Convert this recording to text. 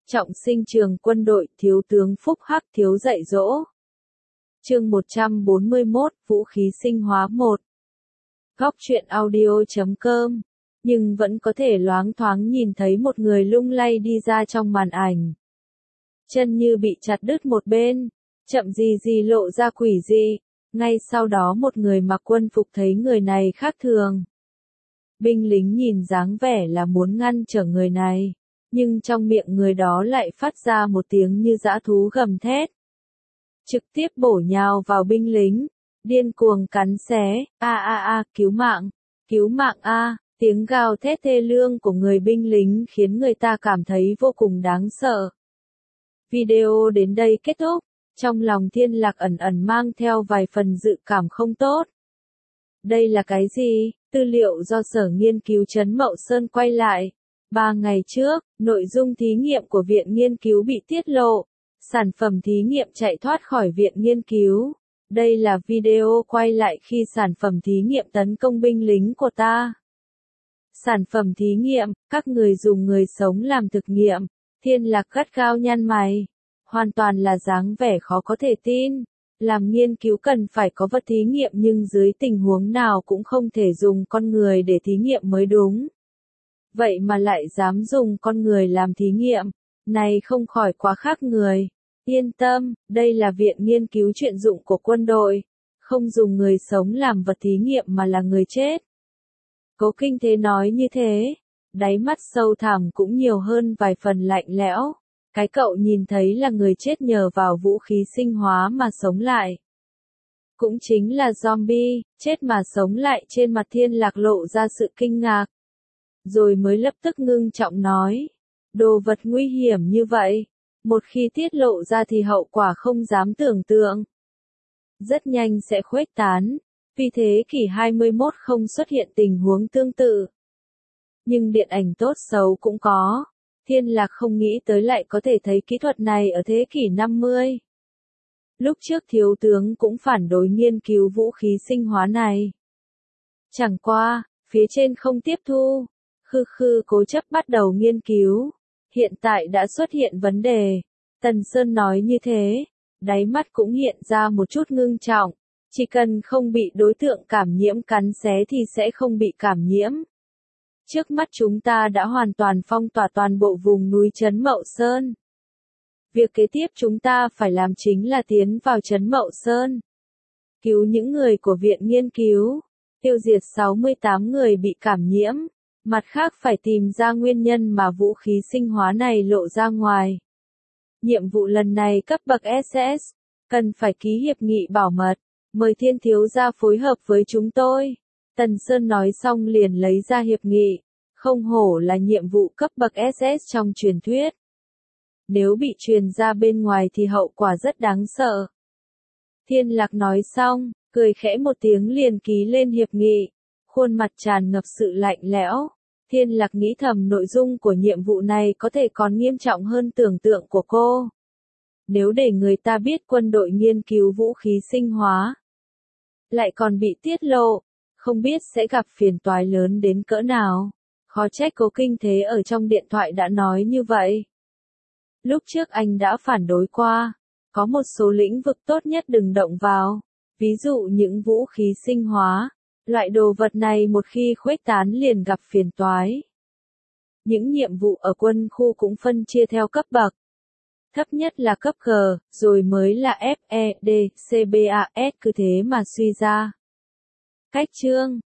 Trọng sinh trường quân đội, thiếu tướng Phúc Hắc thiếu dạy dỗ. Chương 141, Vũ khí sinh hóa 1. Góc truyện audio.com. Nhưng vẫn có thể loáng thoáng nhìn thấy một người lung lay đi ra trong màn ảnh. Chân như bị chặt đứt một bên, chậm gì lộ ra quỷ dị. Ngay sau đó một người mặc quân phục thấy người này khác thường. Binh lính nhìn dáng vẻ là muốn ngăn trở người này, nhưng trong miệng người đó lại phát ra một tiếng như dã thú gầm thét. Trực tiếp bổ nhào vào binh lính, điên cuồng cắn xé, cứu mạng a, tiếng gào thét thê lương của người binh lính khiến người ta cảm thấy vô cùng đáng sợ. Video đến đây kết thúc, trong lòng Thiên Lạc ẩn ẩn mang theo vài phần dự cảm không tốt. Đây là cái gì? Tư liệu do Sở Nghiên cứu Trấn Mậu Sơn quay lại. 3 ngày trước, nội dung thí nghiệm của Viện Nghiên cứu bị tiết lộ. Sản phẩm thí nghiệm chạy thoát khỏi Viện Nghiên cứu. Đây là video quay lại khi sản phẩm thí nghiệm tấn công binh lính của ta. Sản phẩm thí nghiệm, các người dùng người sống làm thực nghiệm. Thiên Lạc gắt gao nhăn mày. Hoàn toàn là dáng vẻ khó có thể tin. Làm nghiên cứu cần phải có vật thí nghiệm nhưng dưới tình huống nào cũng không thể dùng con người để thí nghiệm mới đúng. Vậy mà lại dám dùng con người làm thí nghiệm, này không khỏi quá khác người. Yên tâm, đây là viện nghiên cứu chuyên dụng của quân đội, không dùng người sống làm vật thí nghiệm mà là người chết. Cố Kinh Thế nói như thế, đáy mắt sâu thẳm cũng nhiều hơn vài phần lạnh lẽo. Cái cậu nhìn thấy là người chết nhờ vào vũ khí sinh hóa mà sống lại. Cũng chính là zombie, chết mà sống lại. Trên mặt Thiên Lạc lộ ra sự kinh ngạc. Rồi mới lập tức ngưng trọng nói. Đồ vật nguy hiểm như vậy, một khi tiết lộ ra thì hậu quả không dám tưởng tượng. Rất nhanh sẽ khuếch tán, vì thế kỷ 21 không xuất hiện tình huống tương tự. Nhưng điện ảnh tốt xấu cũng có. Thiên Lạc không nghĩ tới lại có thể thấy kỹ thuật này ở thế kỷ 50. Lúc trước thiếu tướng cũng phản đối nghiên cứu vũ khí sinh hóa này. Chẳng qua, phía trên không tiếp thu. Cố chấp bắt đầu nghiên cứu. Hiện tại đã xuất hiện vấn đề. Tần Sơn nói như thế. Đáy mắt cũng hiện ra một chút ngưng trọng. Chỉ cần không bị đối tượng cảm nhiễm cắn xé thì sẽ không bị cảm nhiễm. Trước mắt chúng ta đã hoàn toàn phong tỏa toàn bộ vùng núi Trấn Mậu Sơn. Việc kế tiếp chúng ta phải làm chính là tiến vào Trấn Mậu Sơn. Cứu những người của viện nghiên cứu. Tiêu diệt 68 người bị cảm nhiễm. Mặt khác phải tìm ra nguyên nhân mà vũ khí sinh hóa này lộ ra ngoài. Nhiệm vụ lần này cấp bậc SS. Cần phải ký hiệp nghị bảo mật. Mời Thiên thiếu gia phối hợp với chúng tôi. Tần Sơn nói xong liền lấy ra hiệp nghị. Không hổ là nhiệm vụ cấp bậc SS trong truyền thuyết. Nếu bị truyền ra bên ngoài thì hậu quả rất đáng sợ. Thiên Lạc nói xong, cười khẽ một tiếng liền ký lên hiệp nghị. Khuôn mặt tràn ngập sự lạnh lẽo. Thiên Lạc nghĩ thầm nội dung của nhiệm vụ này có thể còn nghiêm trọng hơn tưởng tượng của cô. Nếu để người ta biết quân đội nghiên cứu vũ khí sinh hóa, lại còn bị tiết lộ, không biết sẽ gặp phiền toái lớn đến cỡ nào. Khó trách Cố Kinh Thế ở trong điện thoại đã nói như vậy. Lúc trước anh đã phản đối qua, có một số lĩnh vực tốt nhất đừng động vào, ví dụ những vũ khí sinh hóa, loại đồ vật này một khi khuếch tán liền gặp phiền toái. Những nhiệm vụ ở quân khu cũng phân chia theo cấp bậc. Thấp nhất là cấp G, rồi mới là F, E, D, C, B, A, S cứ thế mà suy ra. Cách chương